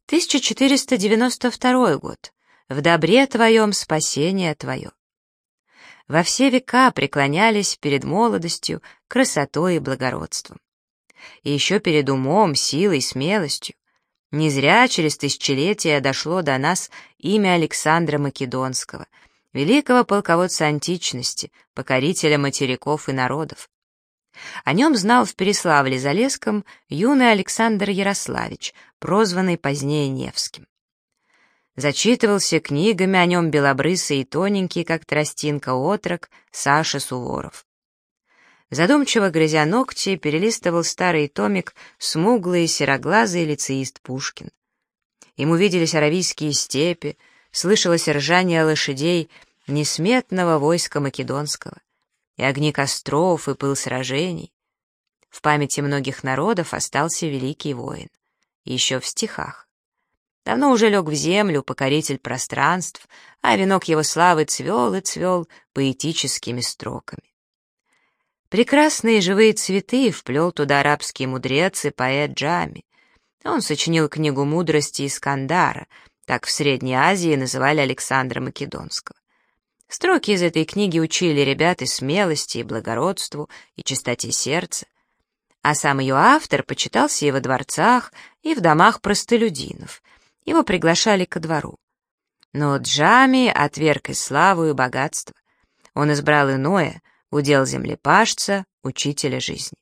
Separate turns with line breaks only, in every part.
1492 год. В добре твоем спасение твое. Во все века преклонялись перед молодостью, красотой и благородством. И еще перед умом, силой, смелостью. Не зря через тысячелетия дошло до нас имя Александра Македонского, великого полководца античности, покорителя материков и народов. О нем знал в Переславле-Залесском юный Александр Ярославич, прозванный позднее Невским. Зачитывался книгами о нем белобрысый и тоненький, как тростинка, отрок Саша Суворов. Задумчиво грызя ногти, перелистывал старый томик смуглый сероглазый лицеист Пушкин. Ему виделись аравийские степи, слышалось ржание лошадей несметного войска македонского, и огни костров, и пыл сражений. В памяти многих народов остался великий воин. И еще в стихах. Давно уже лег в землю покоритель пространств, а венок его славы цвел и цвел поэтическими строками. Прекрасные живые цветы вплел туда арабский мудрец и поэт Джами. Он сочинил книгу мудрости Искандара, так в Средней Азии называли Александра Македонского. Строки из этой книги учили ребят и смелости, и благородству, и чистоте сердца. А сам ее автор почитался и во дворцах, и в домах простолюдинов. Его приглашали ко двору. Но Джами отверг и славу, и богатство. Он избрал иное, удел землепашца, учителя жизни.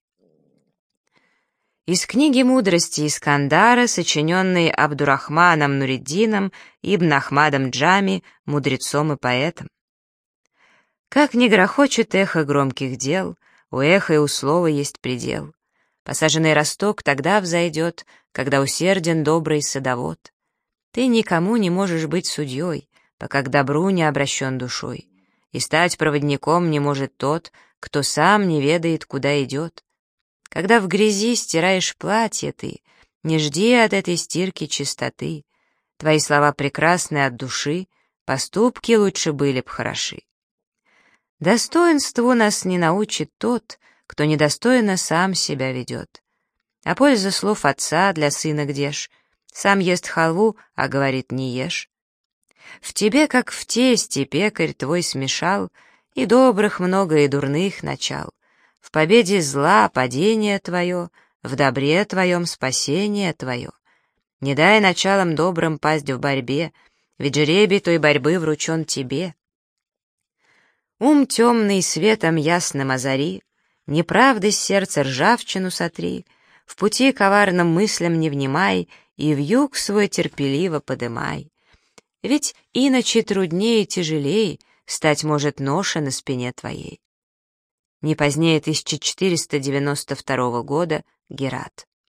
Из книги мудрости Искандара, сочиненной Абдурахманом Нуриддином ибн Ахмадом Джами, мудрецом и поэтом. Как не грохочет эхо громких дел, у эха и у слова есть предел. Посаженный росток тогда взойдет, когда усерден добрый садовод. Ты никому не можешь быть судьей, пока к добру не обращен душой, и стать проводником не может тот, кто сам не ведает, куда идет. Когда в грязи стираешь платье ты, не жди от этой стирки чистоты. Твои слова прекрасны от души, поступки лучше были б хороши. Достоинству нас не научит тот, кто недостойно сам себя ведет. А польза слов отца для сына где ж? Сам ест халву, а говорит не ешь. В тебе, как в тесте, пекарь твой смешал и добрых много, и дурных начал. В победе зла падение твое, в добре твоем спасение твое. Не дай началом добрым пасть в борьбе, ведь жребий той борьбы вручен тебе. Ум темный светом ясным озари, неправды с сердца ржавчину сотри, в пути коварным мыслям не внимай и вьюг свой терпеливо подымай. Ведь иначе труднее и тяжелей стать может ноша на спине твоей. Не позднее 1492 года, Герат.